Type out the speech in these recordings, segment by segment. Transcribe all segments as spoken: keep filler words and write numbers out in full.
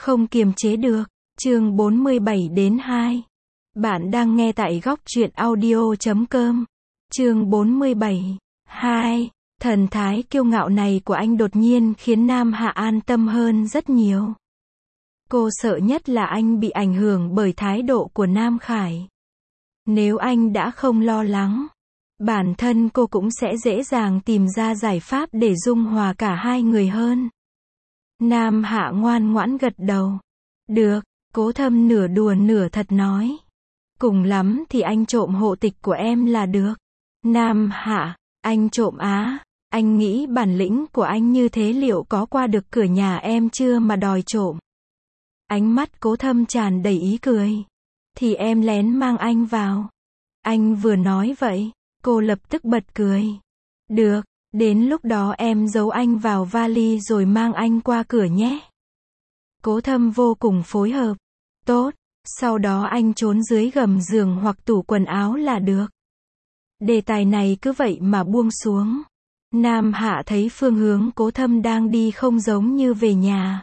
Không kiềm chế được. Chương bốn mươi bảy đến hai. Bạn đang nghe tại góc truyện audio chấm com. Chương bốn mươi bảy. hai. Thần thái kiêu ngạo này của anh đột nhiên khiến Nam Hạ an tâm hơn rất nhiều. Cô sợ nhất là anh bị ảnh hưởng bởi thái độ của Nam Khải. Nếu anh đã không lo lắng, bản thân cô cũng sẽ dễ dàng tìm ra giải pháp để dung hòa cả hai người hơn. Nam Hạ ngoan ngoãn gật đầu. Được, Cố Thâm nửa đùa nửa thật nói. Cùng lắm thì anh trộm hộ tịch của em là được. Nam Hạ, anh trộm á? Anh nghĩ bản lĩnh của anh như thế liệu có qua được cửa nhà em chưa mà đòi trộm? Ánh mắt Cố Thâm tràn đầy ý cười. Thì em lén mang anh vào. Anh vừa nói vậy, cô lập tức bật cười. Được, đến lúc đó em giấu anh vào vali rồi mang anh qua cửa nhé. Cố Thâm vô cùng phối hợp. Tốt, sau đó anh trốn dưới gầm giường hoặc tủ quần áo là được. Đề tài này cứ vậy mà buông xuống. Nam Hạ thấy phương hướng Cố Thâm đang đi không giống như về nhà.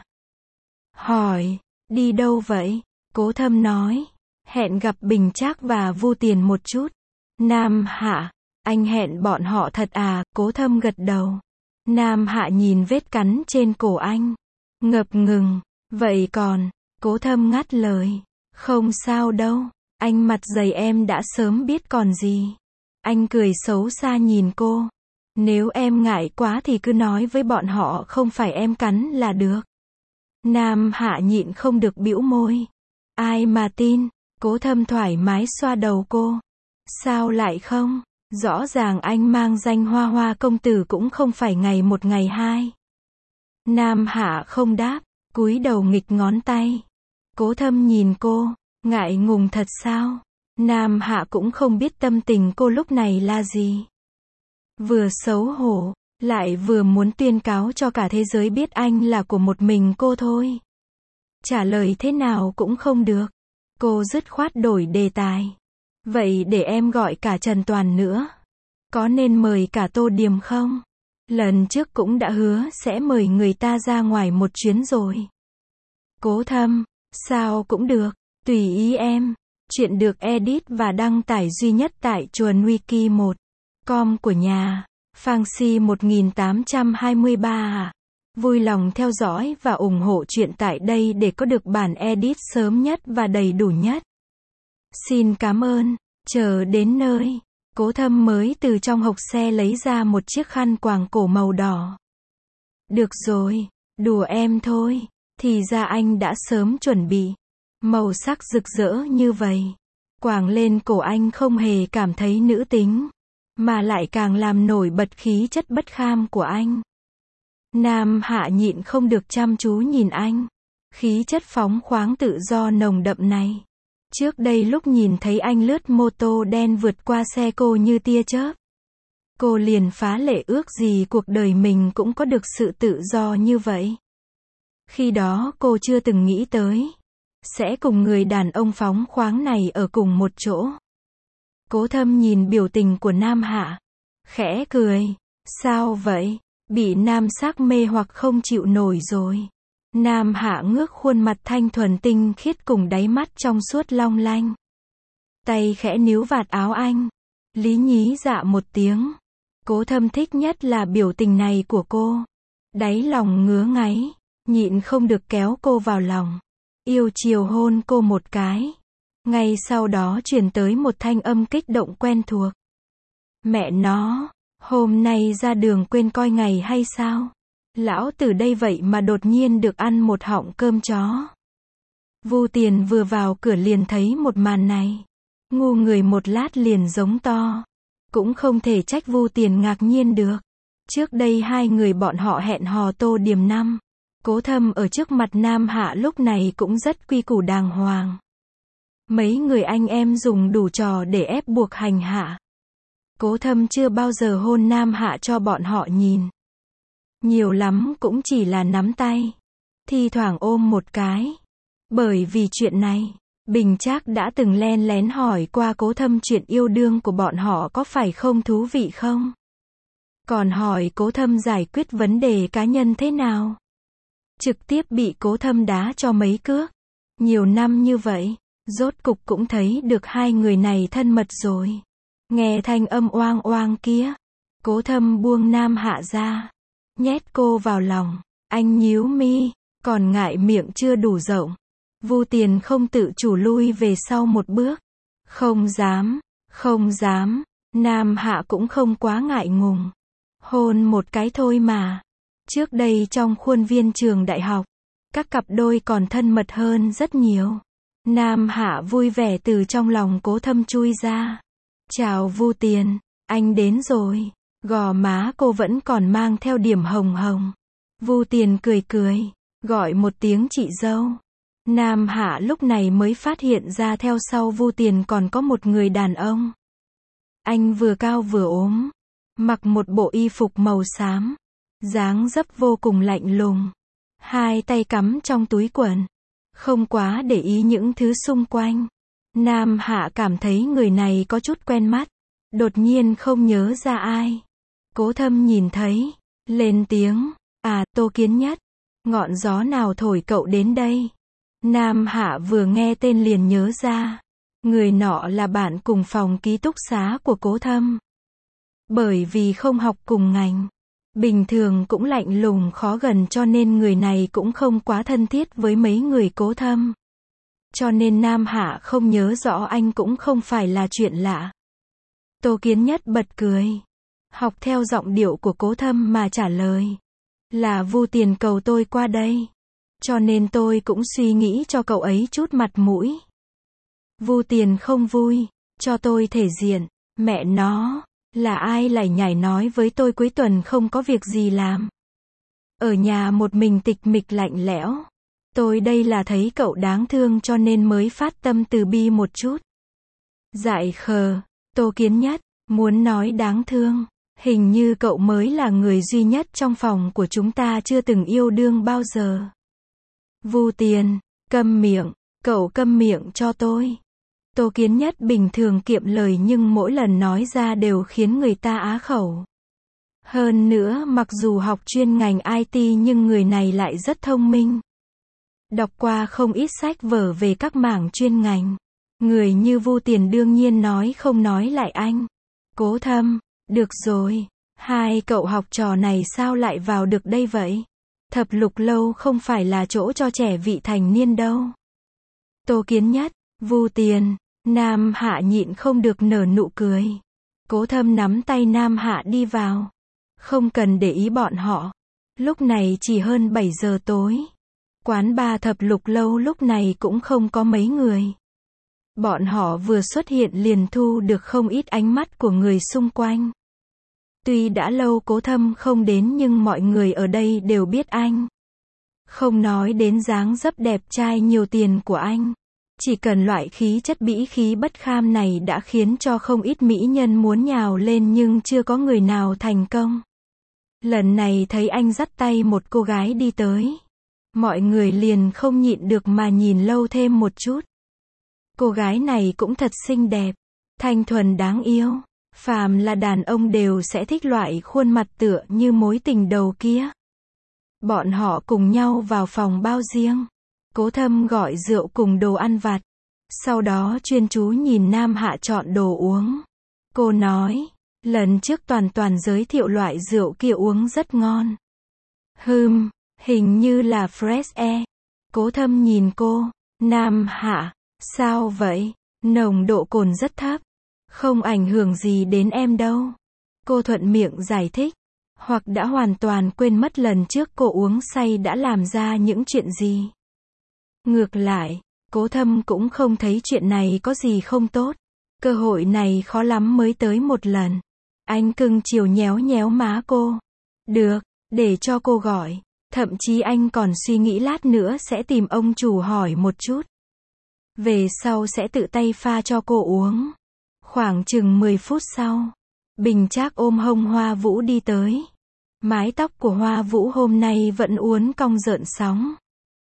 Hỏi, đi đâu vậy? Cố Thâm nói, hẹn gặp Bình Trác và Vu Tiền một chút. Nam Hạ, anh hẹn bọn họ thật à? Cố Thâm gật đầu. Nam Hạ nhìn vết cắn trên cổ anh, ngập ngừng. Vậy còn, Cố Thâm ngắt lời. Không sao đâu, anh mặt dày em đã sớm biết còn gì. Anh cười xấu xa nhìn cô. Nếu em ngại quá thì cứ nói với bọn họ không phải em cắn là được. Nam Hạ nhịn không được bĩu môi. Ai mà tin? Cố Thâm thoải mái xoa đầu cô. Sao lại không? Rõ ràng anh mang danh Hoa Hoa công tử cũng không phải ngày một ngày hai. Nam Hạ không đáp, cúi đầu nghịch ngón tay. Cố Thâm nhìn cô, ngại ngùng thật sao? Nam Hạ cũng không biết tâm tình cô lúc này là gì. Vừa xấu hổ, lại vừa muốn tuyên cáo cho cả thế giới biết anh là của một mình cô thôi. Trả lời thế nào cũng không được. Cô dứt khoát đổi đề tài. Vậy để em gọi cả Trần Toàn nữa. Có nên mời cả Tô Điềm không? Lần trước cũng đã hứa sẽ mời người ta ra ngoài một chuyến rồi. Cố Thâm, sao cũng được, tùy ý em. Chuyện được edit và đăng tải duy nhất tại chuồn wiki một chấm com của nhà. Phang Si một nghìn tám trăm hai mươi ba à. Vui lòng theo dõi và ủng hộ chuyện tại đây để có được bản edit sớm nhất và đầy đủ nhất. Xin cảm ơn. Chờ đến nơi, Cố Thâm mới từ trong hộc xe lấy ra một chiếc khăn quàng cổ màu đỏ. Được rồi, đùa em thôi. Thì ra anh đã sớm chuẩn bị. Màu sắc rực rỡ như vậy. Quàng lên cổ anh không hề cảm thấy nữ tính, mà lại càng làm nổi bật khí chất bất kham của anh. Nam Hạ nhịn không được chăm chú nhìn anh. Khí chất phóng khoáng tự do nồng đậm này. Trước đây lúc nhìn thấy anh lướt mô tô đen vượt qua xe cô như tia chớp, cô liền phá lệ ước gì cuộc đời mình cũng có được sự tự do như vậy. Khi đó cô chưa từng nghĩ tới sẽ cùng người đàn ông phóng khoáng này ở cùng một chỗ. Cố Thâm nhìn biểu tình của Nam Hạ, khẽ cười. Sao vậy? Bị nam sắc mê hoặc không chịu nổi rồi. Nam Hạ ngước khuôn mặt thanh thuần tinh khiết cùng đáy mắt trong suốt long lanh. Tay khẽ níu vạt áo anh. Lý nhí dạ một tiếng. Cố Thâm thích nhất là biểu tình này của cô. Đáy lòng ngứa ngáy, nhịn không được kéo cô vào lòng. Yêu chiều hôn cô một cái. Ngay sau đó truyền tới một thanh âm kích động quen thuộc. Mẹ nó, hôm nay ra đường quên coi ngày hay sao? Lão tử đây vậy mà đột nhiên được ăn một họng cơm chó. Vu Tiền vừa vào cửa liền thấy một màn này. Ngu người một lát liền giống to. Cũng không thể trách Vu Tiền ngạc nhiên được. Trước đây hai người bọn họ hẹn hò Tô Điềm năm. Cố Thâm ở trước mặt Nam Hạ lúc này cũng rất quy củ đàng hoàng. Mấy người anh em dùng đủ trò để ép buộc hành hạ. Cố Thâm chưa bao giờ hôn Nam Hạ cho bọn họ nhìn. Nhiều lắm cũng chỉ là nắm tay. Thi thoảng ôm một cái. Bởi vì chuyện này, Bình Trác đã từng len lén hỏi qua Cố Thâm chuyện yêu đương của bọn họ có phải không thú vị không? Còn hỏi Cố Thâm giải quyết vấn đề cá nhân thế nào? trực tiếp bị Cố Thâm đá cho mấy cước. Nhiều năm như vậy, rốt cục cũng thấy được hai người này thân mật rồi. Nghe thanh âm oang oang kia, Cố Thâm buông Nam Hạ ra, nhét cô vào lòng. Anh nhíu mi, còn ngại miệng chưa đủ rộng. Vu Tiền không tự chủ lui về sau một bước. Không dám, không dám. Nam Hạ cũng không quá ngại ngùng. Hôn một cái thôi mà. Trước đây trong khuôn viên trường đại học, các cặp đôi còn thân mật hơn rất nhiều. Nam Hạ vui vẻ từ trong lòng Cố Thâm chui ra. Chào Vu Tiền, anh đến rồi. Gò má cô vẫn còn mang theo điểm hồng hồng. Vu Tiền cười cười, gọi một tiếng chị dâu. Nam Hạ lúc này mới phát hiện ra theo sau Vu Tiền còn có một người đàn ông. Anh vừa cao vừa ốm, mặc một bộ y phục màu xám, dáng dấp vô cùng lạnh lùng. Hai tay cắm trong túi quần, không quá để ý những thứ xung quanh. Nam Hạ cảm thấy người này có chút quen mắt, đột nhiên không nhớ ra ai. Cố Thâm nhìn thấy, lên tiếng, à, Tô Kiến Nhất, ngọn gió nào thổi cậu đến đây? Nam Hạ vừa nghe tên liền nhớ ra, người nọ là bạn cùng phòng ký túc xá của Cố Thâm. Bởi vì không học cùng ngành, bình thường cũng lạnh lùng khó gần cho nên người này cũng không quá thân thiết với mấy người Cố Thâm. Cho nên Nam Hạ không nhớ rõ anh cũng không phải là chuyện lạ. Tô Kiến Nhất bật cười, học theo giọng điệu của Cố Thâm mà trả lời. Là Vu Tiền cầu tôi qua đây. Cho nên tôi cũng suy nghĩ cho cậu ấy chút mặt mũi. Vu Tiền không vui, cho tôi thể diện. Mẹ nó, là ai lại nhảy nói với tôi cuối tuần không có việc gì làm. Ở nhà một mình tịch mịch lạnh lẽo. Tôi đây là thấy cậu đáng thương cho nên mới phát tâm từ bi một chút. Dại khờ, Tô Kiến Nhất, muốn nói đáng thương. Hình như cậu mới là người duy nhất trong phòng của chúng ta chưa từng yêu đương bao giờ. Vu Tiền, câm miệng, cậu câm miệng cho tôi. Tô Kiến Nhất bình thường kiệm lời nhưng mỗi lần nói ra đều khiến người ta á khẩu. Hơn nữa mặc dù học chuyên ngành i tê nhưng người này lại rất thông minh. Đọc qua không ít sách vở về các mảng chuyên ngành. Người như Vu Tiền đương nhiên nói không nói lại anh. Cố Thâm, được rồi, hai cậu học trò này sao lại vào được đây vậy? Thập lục lâu không phải là chỗ cho trẻ vị thành niên đâu. Tô Kiến Nhất, Vu Tiền, Nam Hạ nhịn không được nở nụ cười. Cố Thâm nắm tay Nam Hạ đi vào. Không cần để ý bọn họ. Lúc này chỉ hơn bảy giờ tối. Quán bar thập lục lâu lúc này cũng không có mấy người. Bọn họ vừa xuất hiện liền thu được không ít ánh mắt của người xung quanh. Tuy đã lâu Cố Thâm không đến nhưng mọi người ở đây đều biết anh. Không nói đến dáng dấp đẹp trai nhiều tiền của anh. Chỉ cần loại khí chất bĩ khí bất kham này đã khiến cho không ít mỹ nhân muốn nhào lên nhưng chưa có người nào thành công. Lần này thấy anh dắt tay một cô gái đi tới. Mọi người liền không nhịn được mà nhìn lâu thêm một chút. Cô gái này cũng thật xinh đẹp, thanh thuần đáng yêu. Phàm là đàn ông đều sẽ thích loại khuôn mặt tựa như mối tình đầu kia. Bọn họ cùng nhau vào phòng bao riêng. Cố Thâm gọi rượu cùng đồ ăn vặt. Sau đó chuyên chú nhìn Nam Hạ chọn đồ uống. Cô nói, lần trước Toàn Toàn giới thiệu loại rượu kia uống rất ngon. Hừm, hình như là Fresh Air. Cố Thâm nhìn cô, Nam Hạ, sao vậy? Nồng độ cồn rất thấp. Không ảnh hưởng gì đến em đâu. Cô thuận miệng giải thích. Hoặc đã hoàn toàn quên mất lần trước cô uống say đã làm ra những chuyện gì. Ngược lại, Cố Thâm cũng không thấy chuyện này có gì không tốt. Cơ hội này khó lắm mới tới một lần. Anh cưng chiều nhéo nhéo má cô. Được, để cho cô gọi. Thậm chí anh còn suy nghĩ lát nữa sẽ tìm ông chủ hỏi một chút. Về sau sẽ tự tay pha cho cô uống. Khoảng chừng mười phút sau, Bình Trác ôm hông Hoa Vũ đi tới. Mái tóc của Hoa Vũ hôm nay vẫn uốn cong rợn sóng.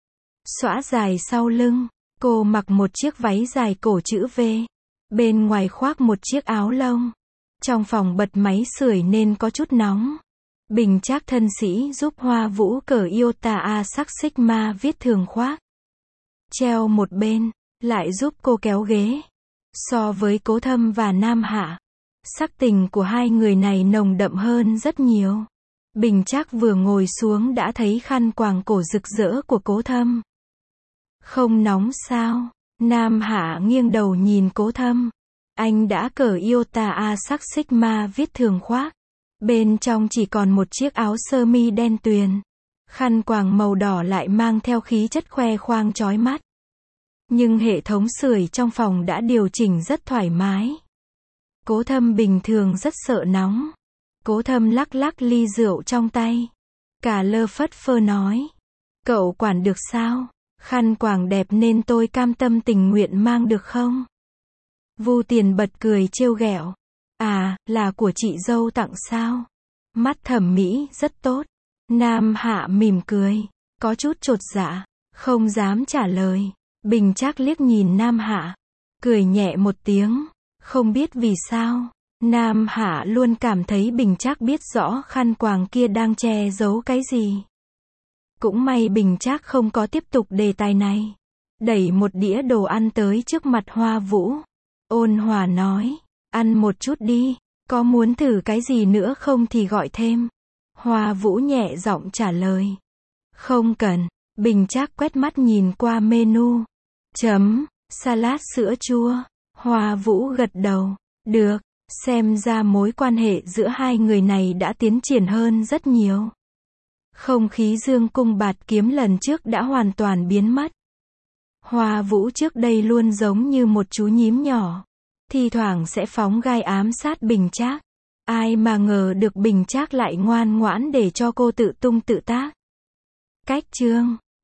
Xõa dài sau lưng, cô mặc một chiếc váy dài cổ chữ V. Bên ngoài khoác một chiếc áo lông. Trong phòng bật máy sưởi nên có chút nóng. Bình Trác thân sĩ giúp Hoa Vũ cởi Iota A sắc Sigma viết thường khoác. Treo một bên, lại giúp cô kéo ghế. So với Cố Thâm và Nam Hạ, sắc tình của hai người này nồng đậm hơn rất nhiều. Bình Trác vừa ngồi xuống đã thấy khăn quàng cổ rực rỡ của Cố Thâm. Không nóng sao? Nam Hạ nghiêng đầu nhìn Cố Thâm. Anh đã cởi Iota A sắc Sigma viết thường khoác. Bên trong chỉ còn một chiếc áo sơ mi đen tuyền. Khăn quàng màu đỏ lại mang theo khí chất khoe khoang chói mắt. Nhưng hệ thống sưởi trong phòng đã điều chỉnh rất thoải mái. Cố Thâm bình thường rất sợ nóng. Cố Thâm lắc lắc ly rượu trong tay. Cả lơ phất phơ nói. Cậu quản được sao? Khăn quàng đẹp nên tôi cam tâm tình nguyện mang được không? Vu Tiền bật cười trêu ghẹo. À, là của chị dâu tặng sao? Mắt thẩm mỹ rất tốt. Nam Hạ mỉm cười, có chút chột dạ, không dám trả lời. Bình Trác liếc nhìn Nam Hạ, cười nhẹ một tiếng. Không biết vì sao, Nam Hạ luôn cảm thấy Bình Trác biết rõ khăn quàng kia đang che giấu cái gì. Cũng may Bình Trác không có tiếp tục đề tài này. Đẩy một đĩa đồ ăn tới trước mặt Hoa Vũ. Ôn hòa nói, ăn một chút đi, có muốn thử cái gì nữa không thì gọi thêm. Hoa Vũ nhẹ giọng trả lời. Không cần. Bình Trác quét mắt nhìn qua menu. Chấm, salad sữa chua. Hoa Vũ gật đầu. Được, xem ra mối quan hệ giữa hai người này đã tiến triển hơn rất nhiều. Không khí dương cung bạt kiếm lần trước đã hoàn toàn biến mất. Hoa Vũ trước đây luôn giống như một chú nhím nhỏ. Thi thoảng sẽ phóng gai ám sát Bình Trác. Ai mà ngờ được Bình Trác lại ngoan ngoãn để cho cô tự tung tự tác. Cách chương